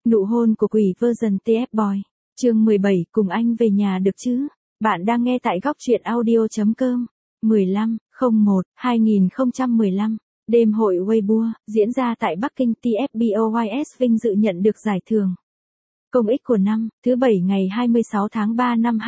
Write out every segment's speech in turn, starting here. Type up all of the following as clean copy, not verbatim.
Nụ hôn của quỷ version TF Boy. Chương 17, cùng anh về nhà được chứ? Bạn đang nghe tại góc truyện audio.com. 15/01/2015. Đêm hội Weibo, diễn ra tại Bắc Kinh. TFBOYS vinh dự nhận được giải thưởng công ích của năm, thứ Bảy ngày 26 tháng 3 năm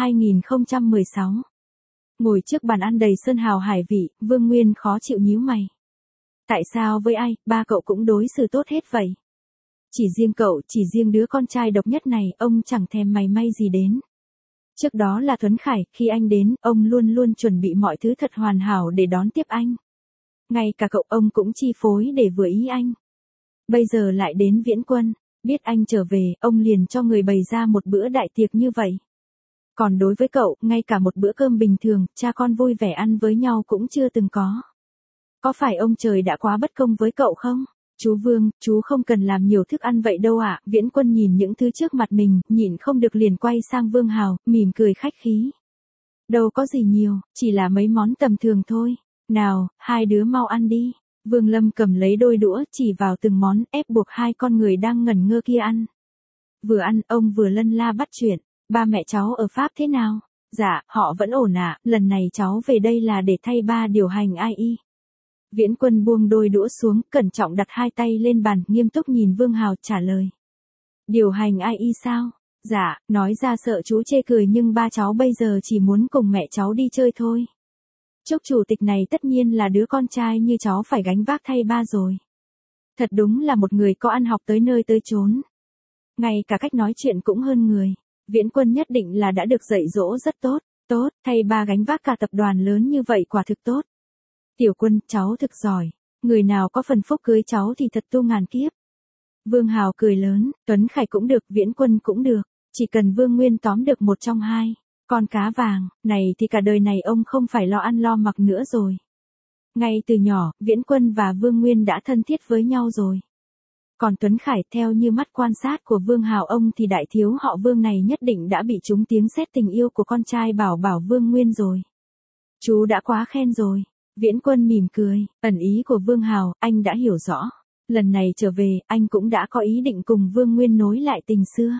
2016. Ngồi trước bàn ăn đầy sơn hào hải vị, Vương Nguyên khó chịu nhíu mày. Tại sao với ai, ba cậu cũng đối xử tốt hết vậy? Chỉ riêng cậu, chỉ riêng đứa con trai độc nhất này, ông chẳng thèm mày may gì đến. Trước đó là Tuấn Khải, khi anh đến, ông luôn luôn chuẩn bị mọi thứ thật hoàn hảo để đón tiếp anh. Ngay cả cậu ông cũng chi phối để vừa ý anh. Bây giờ lại đến Viễn Quân, biết anh trở về, ông liền cho người bày ra một bữa đại tiệc như vậy. Còn đối với cậu, ngay cả một bữa cơm bình thường, cha con vui vẻ ăn với nhau cũng chưa từng có. Có phải ông trời đã quá bất công với cậu không? Chú Vương, chú không cần làm nhiều thức ăn vậy đâu ạ. Viễn Quân nhìn những thứ trước mặt mình, nhịn không được liền quay sang Vương Hào, mỉm cười khách khí. Đâu có gì nhiều, chỉ là mấy món tầm thường thôi. Nào, hai đứa mau ăn đi. Vương Lâm cầm lấy đôi đũa, chỉ vào từng món, ép buộc hai con người đang ngẩn ngơ kia ăn. Vừa ăn, ông vừa lân la bắt chuyện. Ba mẹ cháu ở Pháp thế nào? Dạ, họ vẫn ổn ạ, lần này cháu về đây là để thay ba điều hành AI. Viễn Quân buông đôi đũa xuống, cẩn trọng đặt hai tay lên bàn, nghiêm túc nhìn Vương Hào trả lời. Điều hành AI sao? Dạ, nói ra sợ chú chê cười nhưng ba cháu bây giờ chỉ muốn cùng mẹ cháu đi chơi thôi. Chúc chủ tịch này tất nhiên là đứa con trai như cháu phải gánh vác thay ba rồi. Thật đúng là một người có ăn học tới nơi tới chốn. Ngay cả cách nói chuyện cũng hơn người. Viễn Quân nhất định là đã được dạy dỗ rất tốt. Tốt, thay ba gánh vác cả tập đoàn lớn như vậy quả thực tốt. Tiểu Quân, cháu thực giỏi. Người nào có phần phúc cưới cháu thì thật tu ngàn kiếp. Vương Hào cười lớn, Tuấn Khải cũng được, Viễn Quân cũng được. Chỉ cần Vương Nguyên tóm được một trong hai con cá vàng, này thì cả đời này ông không phải lo ăn lo mặc nữa rồi. Ngay từ nhỏ, Viễn Quân và Vương Nguyên đã thân thiết với nhau rồi. Còn Tuấn Khải, theo như mắt quan sát của Vương Hào ông thì đại thiếu họ Vương này nhất định đã bị trúng tiếng sét tình yêu của con trai bảo bảo Vương Nguyên rồi. Chú đã quá khen rồi. Viễn Quân mỉm cười, ẩn ý của Vương Hào, anh đã hiểu rõ. Lần này trở về, anh cũng đã có ý định cùng Vương Nguyên nối lại tình xưa.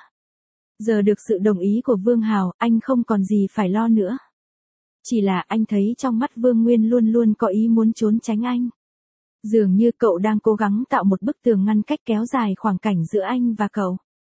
Giờ được sự đồng ý của Vương Hào, anh không còn gì phải lo nữa. Chỉ là anh thấy trong mắt Vương Nguyên luôn luôn có ý muốn trốn tránh anh. Dường như cậu đang cố gắng tạo một bức tường ngăn cách kéo dài khoảng cảnh giữa anh và cậu.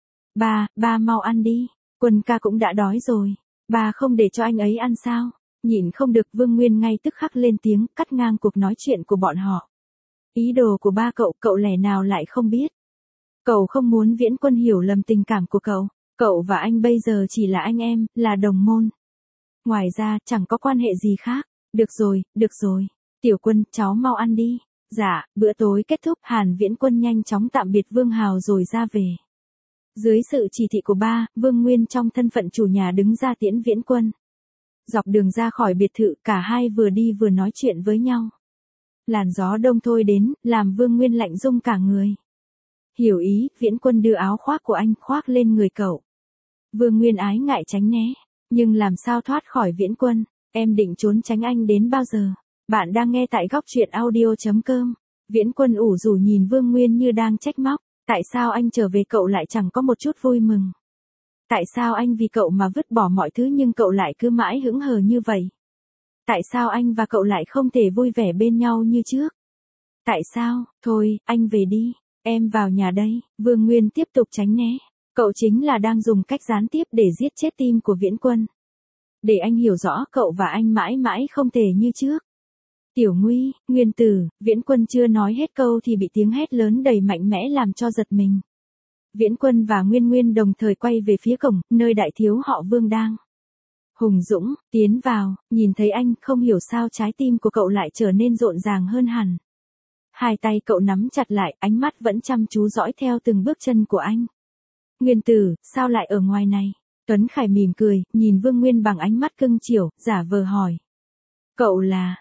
Ba mau ăn đi, Quân ca cũng đã đói rồi. Ba không để cho anh ấy ăn sao? Nhịn không được, Vương Nguyên ngay tức khắc lên tiếng, cắt ngang cuộc nói chuyện của bọn họ. Ý đồ của ba cậu lẽ nào lại không biết? Cậu không muốn Viễn Quân hiểu lầm tình cảm của cậu. Cậu và anh bây giờ chỉ là anh em, là đồng môn. Ngoài ra, chẳng có quan hệ gì khác. Được rồi. Tiểu Quân, cháu mau ăn đi. Dạ, bữa tối kết thúc, Hàn Viễn Quân nhanh chóng tạm biệt Vương Hào rồi ra về. Dưới sự chỉ thị của ba, Vương Nguyên trong thân phận chủ nhà đứng ra tiễn Viễn Quân. Dọc đường ra khỏi biệt thự, cả hai vừa đi vừa nói chuyện với nhau. Làn gió đông thôi đến, làm Vương Nguyên lạnh run cả người. Hiểu ý, Viễn Quân đưa áo khoác của anh khoác lên người cậu. Vương Nguyên ái ngại tránh né, nhưng làm sao thoát khỏi Viễn Quân, em định trốn tránh anh đến bao giờ? Bạn đang nghe tại góc truyện audio.com. Viễn Quân ủ rũ nhìn Vương Nguyên như đang trách móc, tại sao anh trở về cậu lại chẳng có một chút vui mừng? Tại sao anh vì cậu mà vứt bỏ mọi thứ nhưng cậu lại cứ mãi hững hờ như vậy? Tại sao anh và cậu lại không thể vui vẻ bên nhau như trước? Tại sao? Thôi, anh về đi, em vào nhà đây. Vương Nguyên tiếp tục tránh né. Cậu chính là đang dùng cách gián tiếp để giết chết tim của Viễn Quân. Để anh hiểu rõ cậu và anh mãi mãi không thể như trước. Tiểu Nguy, Nguyên Tử, Viễn Quân chưa nói hết câu thì bị tiếng hét lớn đầy mạnh mẽ làm cho giật mình. Viễn Quân và Nguyên đồng thời quay về phía cổng, nơi đại thiếu họ Vương đang hùng dũng tiến vào, nhìn thấy anh, không hiểu sao trái tim của cậu lại trở nên rộn ràng hơn hẳn. Hai tay cậu nắm chặt lại, ánh mắt vẫn chăm chú dõi theo từng bước chân của anh. Nguyên Tử, sao lại ở ngoài này? Tuấn Khải mỉm cười, nhìn Vương Nguyên bằng ánh mắt cưng chiều, giả vờ hỏi. Cậu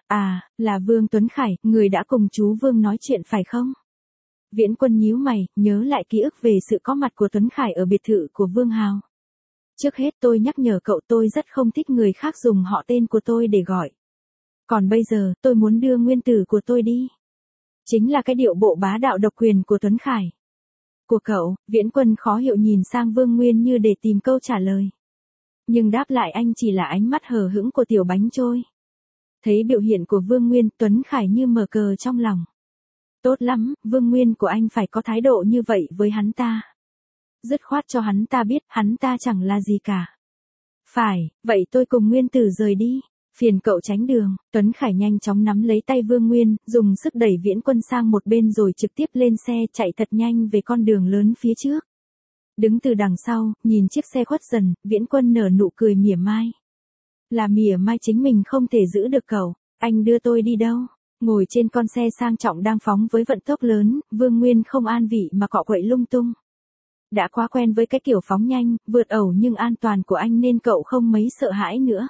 là Vương Tuấn Khải, người đã cùng chú Vương nói chuyện phải không? Viễn Quân nhíu mày, nhớ lại ký ức về sự có mặt của Tuấn Khải ở biệt thự của Vương Hào. Trước hết tôi nhắc nhở cậu, tôi rất không thích người khác dùng họ tên của tôi để gọi. Còn bây giờ, tôi muốn đưa Nguyên Tử của tôi đi. Chính là cái điệu bộ bá đạo độc quyền của Tuấn Khải. của cậu, Viễn Quân khó hiểu nhìn sang Vương Nguyên Như để tìm câu trả lời. Nhưng đáp lại anh chỉ là ánh mắt hờ hững của tiểu bánh trôi. Thấy biểu hiện của Vương Nguyên, Tuấn Khải như mở cờ trong lòng. Tốt lắm, Vương Nguyên của anh phải có thái độ như vậy với hắn ta. Dứt khoát cho hắn ta biết hắn ta chẳng là gì cả. Phải, vậy tôi cùng Nguyên Tử rời đi. Phiền cậu tránh đường. Tuấn Khải nhanh chóng nắm lấy tay Vương Nguyên, dùng sức đẩy Viễn Quân sang một bên rồi trực tiếp lên xe chạy thật nhanh về con đường lớn phía trước. Đứng từ đằng sau, nhìn chiếc xe khuất dần, Viễn Quân nở nụ cười mỉa mai. Là mỉa mai chính mình không thể giữ được cậu. Anh đưa tôi đi đâu? Ngồi trên con xe sang trọng đang phóng với vận tốc lớn, Vương Nguyên không an vị mà cọ quậy lung tung. Đã quá quen với cái kiểu phóng nhanh, vượt ẩu nhưng an toàn của anh nên cậu không mấy sợ hãi nữa.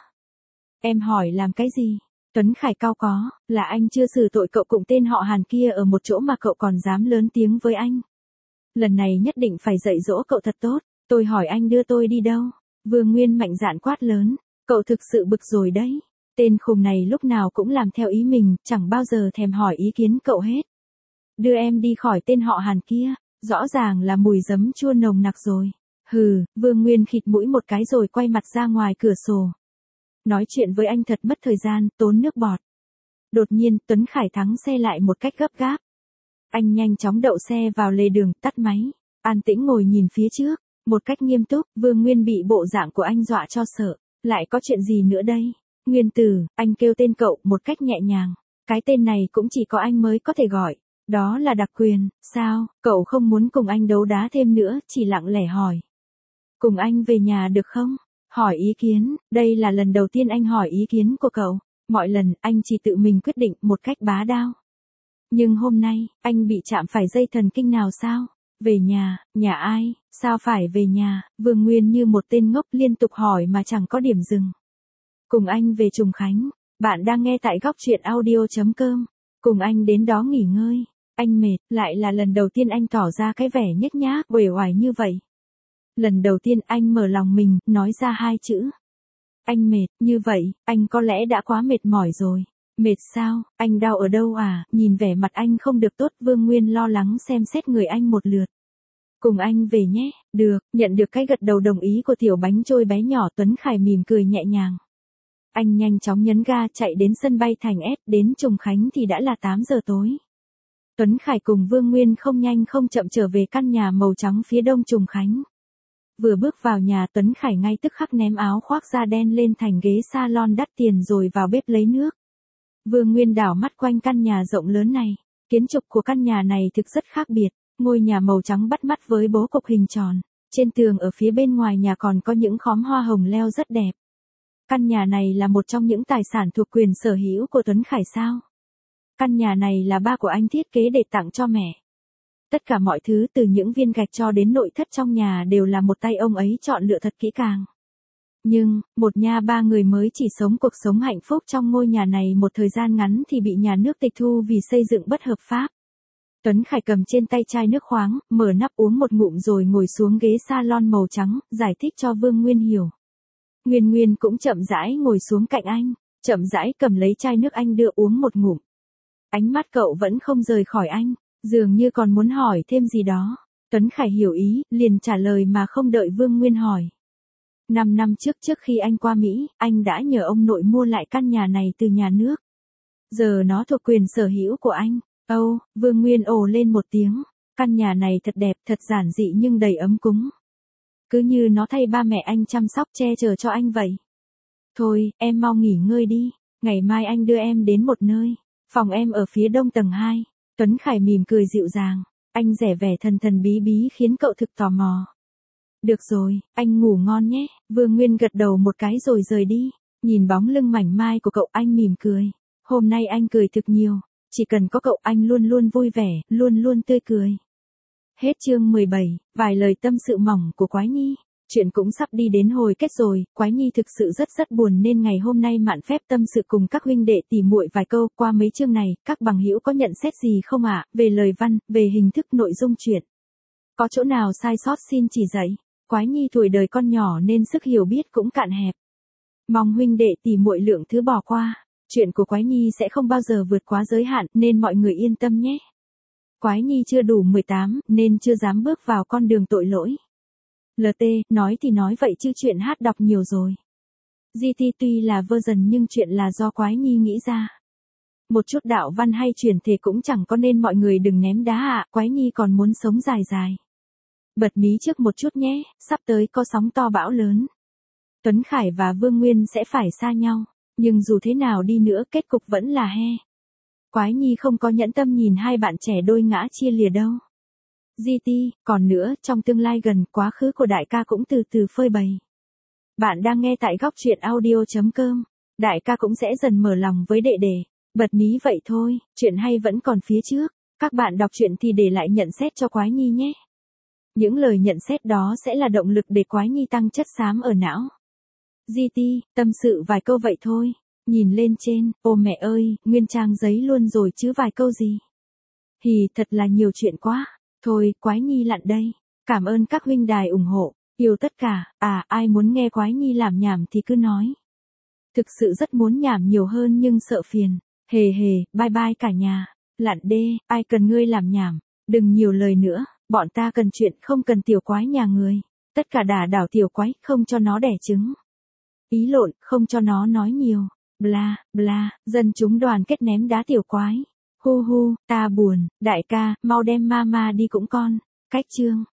Em hỏi làm cái gì? Tuấn Khải cau có, là anh chưa xử tội cậu cùng tên họ Hàn kia ở một chỗ mà cậu còn dám lớn tiếng với anh. Lần này nhất định phải dạy dỗ cậu thật tốt, tôi hỏi anh đưa tôi đi đâu? Vương Nguyên mạnh dạn quát lớn, cậu thực sự bực rồi đấy. Tên khùng này lúc nào cũng làm theo ý mình, chẳng bao giờ thèm hỏi ý kiến cậu hết. Đưa em đi khỏi tên họ Hàn kia, rõ ràng là mùi giấm chua nồng nặc rồi. Hừ, Vương Nguyên khịt mũi một cái rồi quay mặt ra ngoài cửa sổ. Nói chuyện với anh thật mất thời gian, tốn nước bọt. Đột nhiên, Tuấn Khải thắng xe lại một cách gấp gáp. Anh nhanh chóng đậu xe vào lề đường, tắt máy. An tĩnh ngồi nhìn phía trước, một cách nghiêm túc, Vương Nguyên bị bộ dạng của anh dọa cho sợ. Lại có chuyện gì nữa đây? Nguyên Tử, anh kêu tên cậu một cách nhẹ nhàng. Cái tên này cũng chỉ có anh mới có thể gọi. Đó là đặc quyền, sao, cậu không muốn cùng anh đấu đá thêm nữa, chỉ lặng lẽ hỏi. Cùng anh về nhà được không? Hỏi ý kiến, đây là lần đầu tiên anh hỏi ý kiến của cậu. Mọi lần, anh chỉ tự mình quyết định một cách bá đạo. Nhưng hôm nay, anh bị chạm phải dây thần kinh nào sao? Về nhà ai, sao phải về nhà? Vương Nguyên như một tên ngốc liên tục hỏi mà chẳng có điểm dừng. Cùng anh về Trùng Khánh, bạn đang nghe tại góc truyện audio.com. Cùng anh đến đó nghỉ ngơi. Anh mệt, lại là lần đầu tiên anh tỏ ra cái vẻ nhếch nhác, uể oải như vậy. Lần đầu tiên anh mở lòng mình, nói ra hai chữ. Anh mệt, như vậy, anh có lẽ đã quá mệt mỏi rồi. Mệt sao, anh đau ở đâu à? Nhìn vẻ mặt anh không được tốt, Vương Nguyên lo lắng xem xét người anh một lượt. Cùng anh về nhé, được, nhận được cái gật đầu đồng ý của tiểu bánh trôi bé nhỏ, Tuấn Khải mỉm cười nhẹ nhàng. Anh nhanh chóng nhấn ga chạy đến sân bay Thành S, đến Trùng Khánh thì đã là 8 giờ tối. Tuấn Khải cùng Vương Nguyên không nhanh không chậm trở về căn nhà màu trắng phía đông Trùng Khánh. Vừa bước vào nhà, Tuấn Khải ngay tức khắc ném áo khoác da đen lên thành ghế salon đắt tiền rồi vào bếp lấy nước. Vương Nguyên đảo mắt quanh căn nhà rộng lớn này. Kiến trúc của căn nhà này thực rất khác biệt. Ngôi nhà màu trắng bắt mắt với bố cục hình tròn. Trên tường ở phía bên ngoài nhà còn có những khóm hoa hồng leo rất đẹp. Căn nhà này là một trong những tài sản thuộc quyền sở hữu của Tuấn Khải sao? Căn nhà này là ba của anh thiết kế để tặng cho mẹ. Tất cả mọi thứ từ những viên gạch cho đến nội thất trong nhà đều là một tay ông ấy chọn lựa thật kỹ càng. Nhưng, một nhà ba người mới chỉ sống cuộc sống hạnh phúc trong ngôi nhà này một thời gian ngắn thì bị nhà nước tịch thu vì xây dựng bất hợp pháp. Tuấn Khải cầm trên tay chai nước khoáng, mở nắp uống một ngụm rồi ngồi xuống ghế salon màu trắng, giải thích cho Vương Nguyên hiểu. Nguyên cũng chậm rãi ngồi xuống cạnh anh, chậm rãi cầm lấy chai nước anh đưa uống một ngụm. Ánh mắt cậu vẫn không rời khỏi anh, dường như còn muốn hỏi thêm gì đó. Tuấn Khải hiểu ý, liền trả lời mà không đợi Vương Nguyên hỏi. 5 năm trước khi anh qua Mỹ, anh đã nhờ ông nội mua lại căn nhà này từ nhà nước. Giờ nó thuộc quyền sở hữu của anh. Âu, Vương Nguyên ồ lên một tiếng. Căn nhà này thật đẹp, thật giản dị nhưng đầy ấm cúng. Cứ như nó thay ba mẹ anh chăm sóc che chở cho anh vậy. Thôi, em mau nghỉ ngơi đi. Ngày mai anh đưa em đến một nơi. Phòng em ở phía đông tầng 2. Tuấn Khải mỉm cười dịu dàng. Anh rẻ vẻ thần thần bí bí khiến cậu thực tò mò. Được rồi, anh ngủ ngon nhé. Vương Nguyên gật đầu một cái rồi rời đi. Nhìn bóng lưng mảnh mai của cậu anh mỉm cười. Hôm nay anh cười thực nhiều. Chỉ cần có cậu anh luôn luôn vui vẻ, luôn luôn tươi cười. Hết chương 17, vài lời tâm sự mỏng của Quái Nhi. Chuyện cũng sắp đi đến hồi kết rồi, Quái Nhi thực sự rất buồn nên ngày hôm nay mạn phép tâm sự cùng các huynh đệ tỉ muội vài câu. Qua mấy chương này, các bằng hữu có nhận xét gì không ạ? Về lời văn, về hình thức nội dung chuyện. Có chỗ nào sai sót xin chỉ dạy. Quái Nhi tuổi đời con nhỏ nên sức hiểu biết cũng cạn hẹp. Mong huynh đệ tỉ muội lượng thứ bỏ qua. Chuyện của Quái Nhi sẽ không bao giờ vượt quá giới hạn nên mọi người yên tâm nhé. Quái nhi chưa đủ 18, nên chưa dám bước vào con đường tội lỗi. LT, nói thì nói vậy chứ chuyện hát đọc nhiều rồi. GT tuy là version nhưng chuyện là do Quái nhi nghĩ ra. Một chút đạo văn hay truyền thể cũng chẳng có nên mọi người đừng ném đá ạ, Quái nhi còn muốn sống dài dài. Bật mí trước một chút nhé, sắp tới có sóng to bão lớn. Tuấn Khải và Vương Nguyên sẽ phải xa nhau, nhưng dù thế nào đi nữa kết cục vẫn là he. Quái nhi không có nhẫn tâm nhìn hai bạn trẻ đôi ngã chia lìa đâu. GT, còn nữa, trong tương lai gần, quá khứ của đại ca cũng từ từ phơi bày. Bạn đang nghe tại góc truyện audio.com. Đại ca cũng sẽ dần mở lòng với đệ đệ. Bật mí vậy thôi, chuyện hay vẫn còn phía trước. Các bạn đọc truyện thì để lại nhận xét cho Quái nhi nhé. Những lời nhận xét đó sẽ là động lực để Quái nhi tăng chất xám ở não. GT, tâm sự vài câu vậy thôi. Nhìn lên trên, ô mẹ ơi, nguyên trang giấy luôn rồi chứ vài câu gì. Hì, thật là nhiều chuyện quá. Thôi, Quái nhi lặn đây. Cảm ơn các huynh đài ủng hộ. Yêu tất cả, ai muốn nghe Quái nhi làm nhảm thì cứ nói. Thực sự rất muốn nhảm nhiều hơn nhưng sợ phiền. Hề hề, bye bye cả nhà. Lặn đê, ai cần ngươi làm nhảm. Đừng nhiều lời nữa, bọn ta cần chuyện không cần tiểu quái nhà người. Tất cả đả đảo tiểu quái, không cho nó đẻ trứng. Ý lộn, không cho nó nói nhiều. Bla, bla, dân chúng đoàn kết ném đá tiểu quái. Hu hu, ta buồn, đại ca, mau đem mama đi cũng con. Cách chương.